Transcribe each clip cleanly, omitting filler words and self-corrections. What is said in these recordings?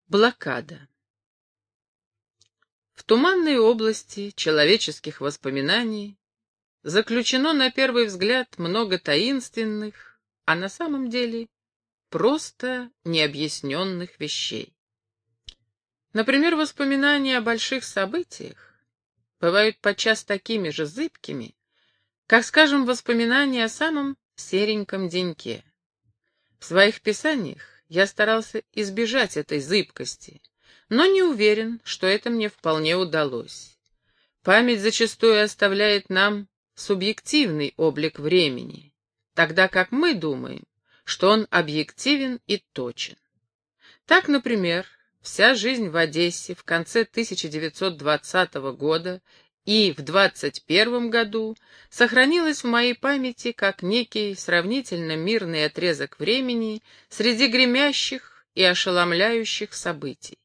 Блокада. В туманной области человеческих воспоминаний заключено на первый взгляд много таинственных, а на самом деле просто необъясненных вещей. Например, воспоминания о больших событиях бывают подчас такими же зыбкими, как, скажем, воспоминания о самом сереньком деньке. В своих писаниях я старался избежать этой зыбкости, но не уверен, что это мне вполне удалось. Память зачастую оставляет нам субъективный облик времени, тогда как мы думаем, что он объективен и точен. Так, например, вся жизнь в Одессе в конце 1920 года и в 1921 году сохранилась в моей памяти как некий сравнительно мирный отрезок времени среди гремящих и ошеломляющих событий.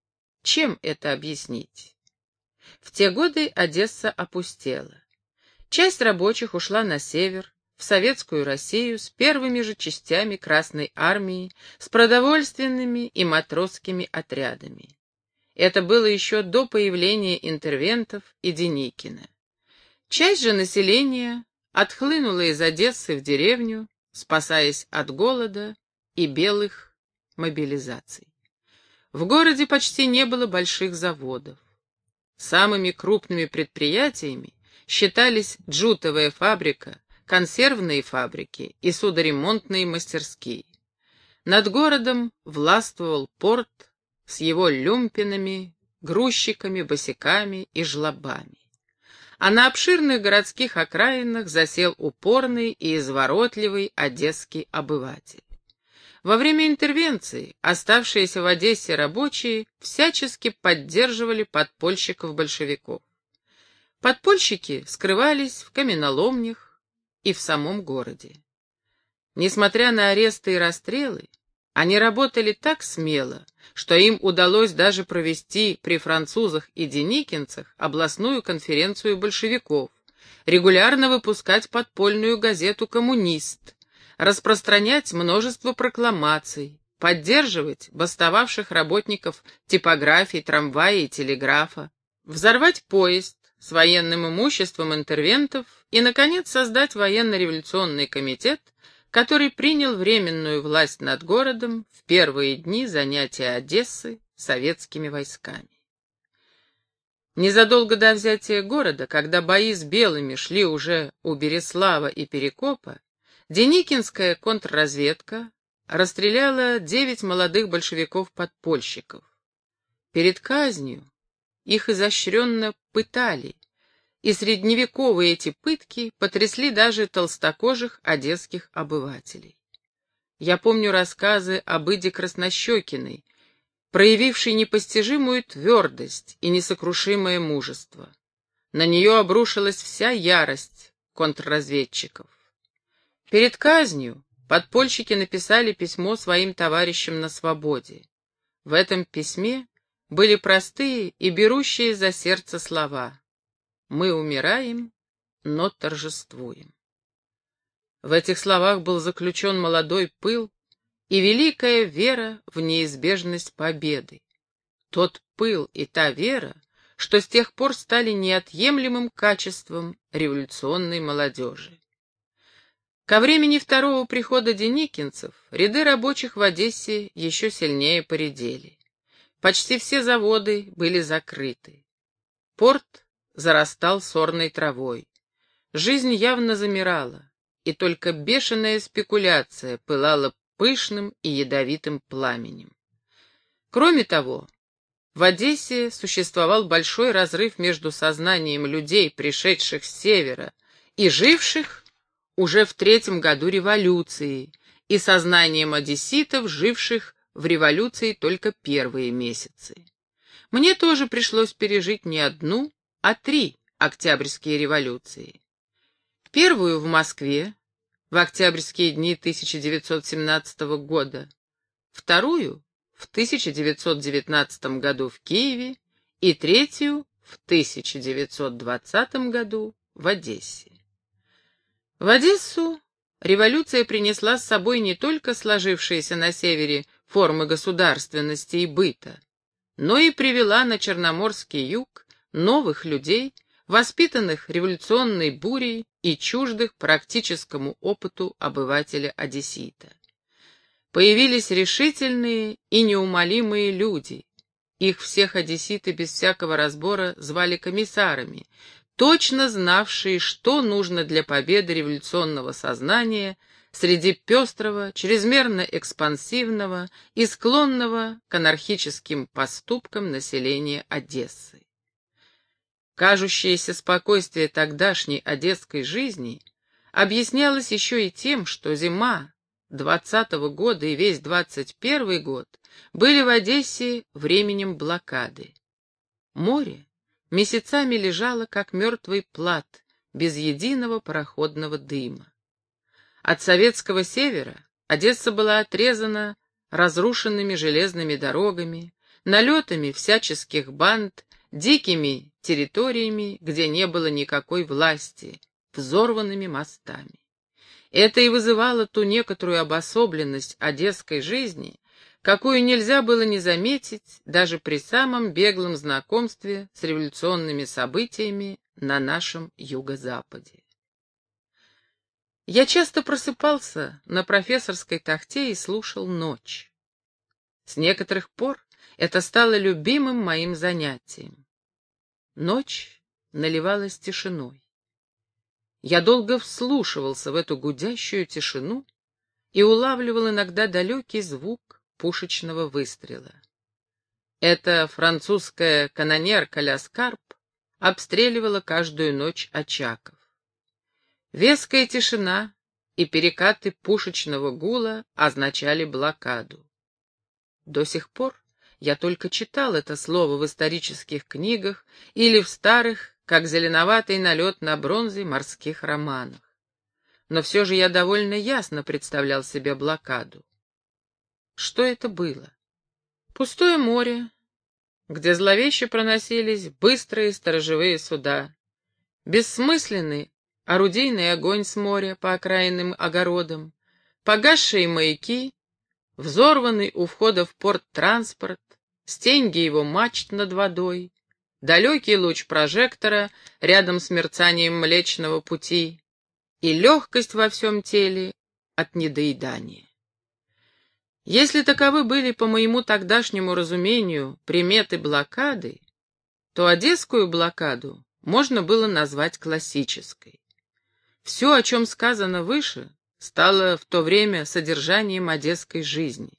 Чем это объяснить? В те годы Одесса опустела. Часть рабочих ушла на север, в Советскую Россию с первыми же частями Красной Армии, с продовольственными и матросскими отрядами. Это было еще до появления интервентов и Деникина. Часть же населения отхлынула из Одессы в деревню, спасаясь от голода и белых мобилизаций. В городе почти не было больших заводов. Самыми крупными предприятиями считались джутовая фабрика, консервные фабрики и судоремонтные мастерские. Над городом властвовал порт с его люмпинами, грузчиками, босяками и жлобами. А на обширных городских окраинах засел упорный и изворотливый одесский обыватель. Во время интервенции оставшиеся в Одессе рабочие всячески поддерживали подпольщиков-большевиков. Подпольщики скрывались в каменоломнях и в самом городе. Несмотря на аресты и расстрелы, они работали так смело, что им удалось даже провести при французах и деникинцах областную конференцию большевиков, регулярно выпускать подпольную газету «Коммунист», распространять множество прокламаций, поддерживать бастовавших работников типографий, трамвая и телеграфа, взорвать поезд с военным имуществом интервентов и, наконец, создать военно-революционный комитет, который принял временную власть над городом в первые дни занятия Одессы советскими войсками. Незадолго до взятия города, когда бои с белыми шли уже у Береслава и Перекопа, деникинская контрразведка расстреляла 9 молодых большевиков-подпольщиков. Перед казнью их изощренно пытали, и средневековые эти пытки потрясли даже толстокожих одесских обывателей. Я помню рассказы об Иде Краснощекиной, проявившей непостижимую твердость и несокрушимое мужество. На нее обрушилась вся ярость контрразведчиков. Перед казнью подпольщики написали письмо своим товарищам на свободе. В этом письме были простые и берущие за сердце слова: «Мы умираем, но торжествуем». В этих словах был заключен молодой пыл и великая вера в неизбежность победы. Тот пыл и та вера, что с тех пор стали неотъемлемым качеством революционной молодежи. Ко времени второго прихода деникинцев ряды рабочих в Одессе еще сильнее поредели. Почти все заводы были закрыты. Порт зарастал сорной травой. Жизнь явно замирала, и только бешеная спекуляция пылала пышным и ядовитым пламенем. Кроме того, в Одессе существовал большой разрыв между сознанием людей, пришедших с севера, и живших уже в 3-м году революции, и сознанием одесситов, живших в революции только первые месяцы. Мне тоже пришлось пережить не одну, а 3 октябрьские революции. Первую в Москве в октябрьские дни 1917 года, вторую в 1919 году в Киеве и третью в 1920 году в Одессе. В Одессу революция принесла с собой не только сложившиеся на севере формы государственности и быта, но и привела на Черноморский юг новых людей, воспитанных революционной бурей и чуждых практическому опыту обывателя-одессита. Появились решительные и неумолимые люди. Их всех одесситы без всякого разбора звали комиссарами, точно знавшие, что нужно для победы революционного сознания среди пестрого, чрезмерно экспансивного и склонного к анархическим поступкам населения Одессы. Кажущееся спокойствие тогдашней одесской жизни объяснялось еще и тем, что зима 20-го года и весь 21-й год были в Одессе временем блокады. Море месяцами лежало, как мертвый плат, без единого пароходного дыма. От советского севера Одесса была отрезана разрушенными железными дорогами, налетами всяческих банд, дикими территориями, где не было никакой власти, взорванными мостами. Это и вызывало ту некоторую обособленность одесской жизни, какую нельзя было не заметить даже при самом беглом знакомстве с революционными событиями на нашем юго-западе. Я часто просыпался на профессорской тахте и слушал ночь. С некоторых пор это стало любимым моим занятием. Ночь наливалась тишиной. Я долго вслушивался в эту гудящую тишину и улавливал иногда далекий звук пушечного выстрела. Эта французская канонерка Ляскарп обстреливала каждую ночь Очаков. Веская тишина и перекаты пушечного гула означали блокаду. До сих пор я только читал это слово в исторических книгах или в старых, как зеленоватый налет на бронзе, морских романах. Но все же я довольно ясно представлял себе блокаду. Что это было? Пустое море, где зловеще проносились быстрые сторожевые суда, бессмысленный орудийный огонь с моря по окраинным огородам, погасшие маяки, взорванный у входа в порт транспорт, стеньги его мачт над водой, далекий луч прожектора рядом с мерцанием Млечного Пути и легкость во всем теле от недоедания. Если таковы были, по моему тогдашнему разумению, приметы блокады, то одесскую блокаду можно было назвать классической. Все, о чем сказано выше, стало в то время содержанием одесской жизни.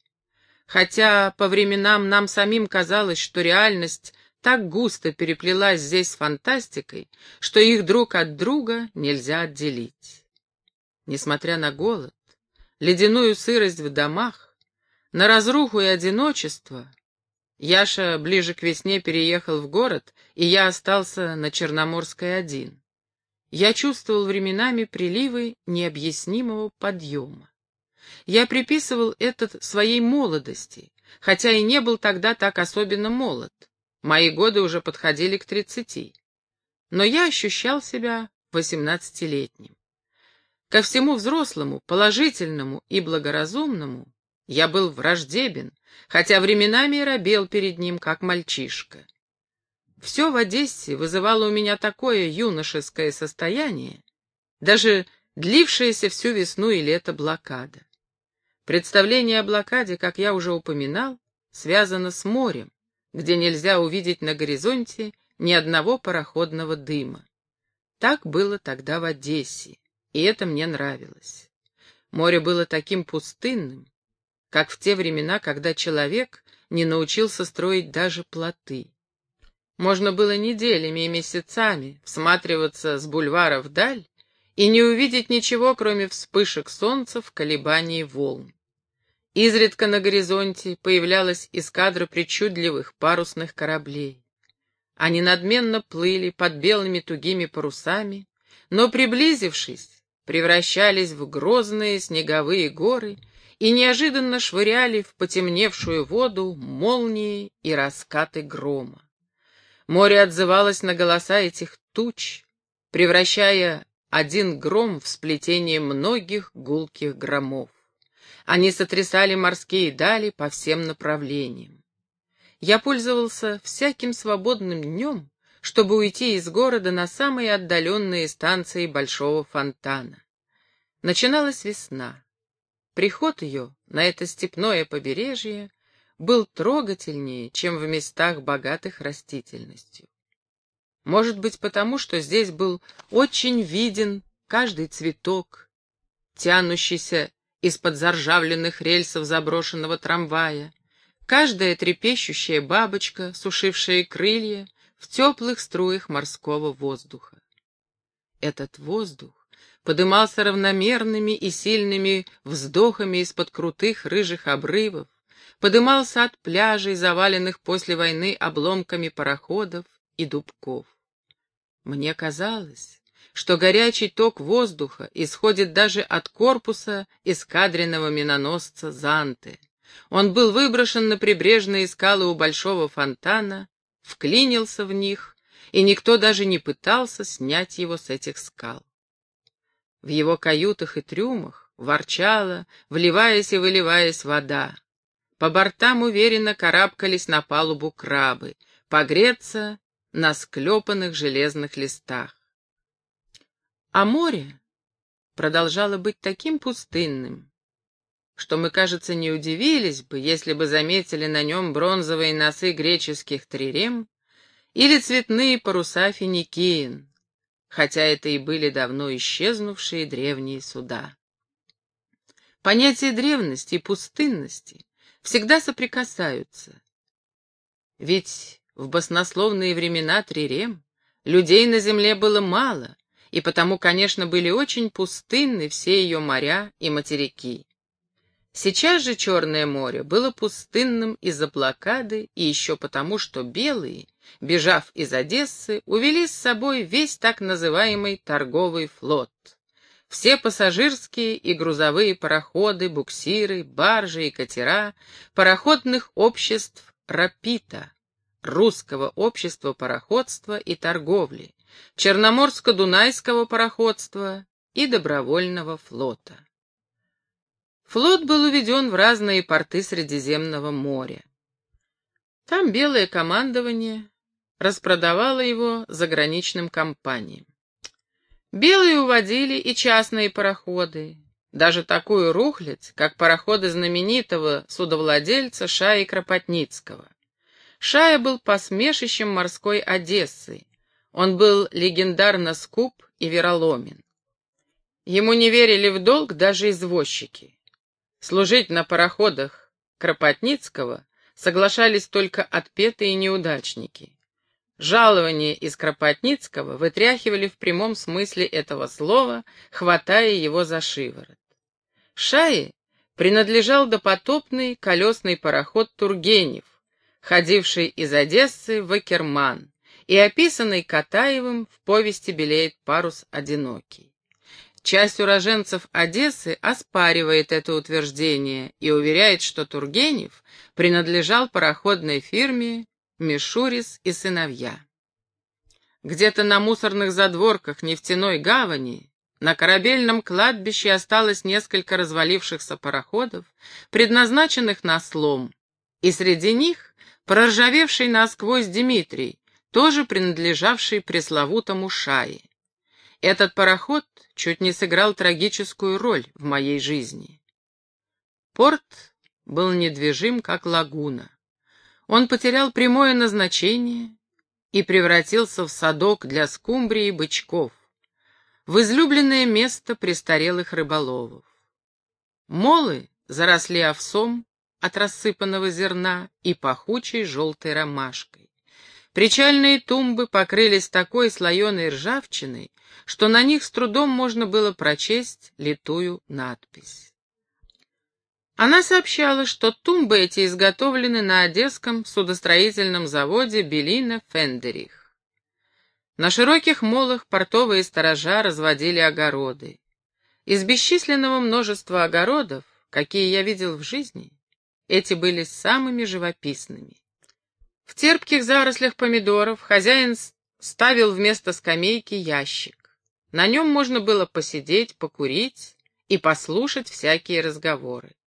Хотя по временам нам самим казалось, что реальность так густо переплелась здесь с фантастикой, что их друг от друга нельзя отделить. Несмотря на голод, ледяную сырость в домах, на разруху и одиночество, Яша ближе к весне переехал в город, и я остался на Черноморской один. Я чувствовал временами приливы необъяснимого подъема. Я приписывал это своей молодости, хотя и не был тогда так особенно молод. Мои годы уже подходили к 30. Но я ощущал себя 18-летним. Ко всему взрослому, положительному и благоразумному я был враждебен, хотя временами и робел перед ним, как мальчишка. Все в Одессе вызывало у меня такое юношеское состояние, даже длившаяся всю весну и лето блокада. Представление о блокаде, как я уже упоминал, связано с морем, где нельзя увидеть на горизонте ни одного пароходного дыма. Так было тогда в Одессе, и это мне нравилось. Море было таким пустынным, как в те времена, когда человек не научился строить даже плоты. Можно было неделями и месяцами всматриваться с бульвара вдаль и не увидеть ничего, кроме вспышек солнца в колебании волн. Изредка на горизонте появлялась эскадра причудливых парусных кораблей. Они надменно плыли под белыми тугими парусами, но, приблизившись, превращались в грозные снеговые горы и неожиданно швыряли в потемневшую воду молнии и раскаты грома. Море отзывалось на голоса этих туч, превращая один гром в сплетение многих гулких громов. Они сотрясали морские дали по всем направлениям. Я пользовался всяким свободным днем, чтобы уйти из города на самые отдаленные станции Большого фонтана. Начиналась весна. Приход ее на это степное побережье был трогательнее, чем в местах, богатых растительностью. Может быть, потому что здесь был очень виден каждый цветок, тянущийся из-под заржавленных рельсов заброшенного трамвая, каждая трепещущая бабочка, сушившая крылья в теплых струях морского воздуха. Этот воздух подымался равномерными и сильными вздохами из-под крутых рыжих обрывов, подымался от пляжей, заваленных после войны обломками пароходов и дубков. Мне казалось, что горячий ток воздуха исходит даже от корпуса эскадренного миноносца «Занте». Он был выброшен на прибрежные скалы у большого фонтана, вклинился в них, и никто даже не пытался снять его с этих скал. В его каютах и трюмах ворчала, вливаясь и выливаясь вода. По бортам уверенно карабкались на палубу крабы, погреться на склепанных железных листах. А море продолжало быть таким пустынным, что мы, кажется, не удивились бы, если бы заметили на нем бронзовые носы греческих трирем или цветные паруса финикиен, хотя это и были давно исчезнувшие древние суда. Понятия древности и пустынности всегда соприкасаются. Ведь в баснословные времена трирем людей на земле было мало, и потому, конечно, были очень пустынны все ее моря и материки. Сейчас же Черное море было пустынным из-за блокады и еще потому, что белые, бежав из Одессы, увели с собой весь так называемый торговый флот. Все пассажирские и грузовые пароходы, буксиры, баржи и катера пароходных обществ РАПИТа, Русского общества пароходства и торговли, Черноморско-Дунайского пароходства и Добровольного флота. Флот был уведен в разные порты Средиземного моря. Там белое командование распродавало его заграничным компаниям. Белые уводили и частные пароходы, даже такую рухлядь, как пароходы знаменитого судовладельца Шаи Кропотницкого. Шая был посмешищем морской Одессы, он был легендарно скуп и вероломен. Ему не верили в долг даже извозчики. Служить на пароходах Кропотницкого соглашались только отпетые неудачники. Жалование из Кропотницкого вытряхивали в прямом смысле этого слова, хватая его за шиворот. Шае принадлежал допотопный колесный пароход «Тургенев», ходивший из Одессы в Акерман и описанный Катаевым в повести «Белеет парус одинокий». Часть уроженцев Одессы оспаривает это утверждение и уверяет, что Тургенев принадлежал пароходной фирме «Мишурис и сыновья». Где-то на мусорных задворках нефтяной гавани на корабельном кладбище осталось несколько развалившихся пароходов, предназначенных на слом, и среди них проржавевший насквозь Дмитрий, тоже принадлежавший пресловутому Шае. Этот пароход чуть не сыграл трагическую роль в моей жизни. Порт был недвижим, как лагуна. Он потерял прямое назначение и превратился в садок для скумбрии и бычков, в излюбленное место престарелых рыболовов. Молы заросли овсом от рассыпанного зерна и пахучей желтой ромашкой. Причальные тумбы покрылись такой слоеной ржавчиной, что на них с трудом можно было прочесть литую надпись. Она сообщала, что тумбы эти изготовлены на одесском судостроительном заводе Белина Фендерих. На широких молах портовые сторожа разводили огороды. Из бесчисленного множества огородов, какие я видел в жизни, эти были самыми живописными. В терпких зарослях помидоров хозяин ставил вместо скамейки ящик. На нем можно было посидеть, покурить и послушать всякие разговоры.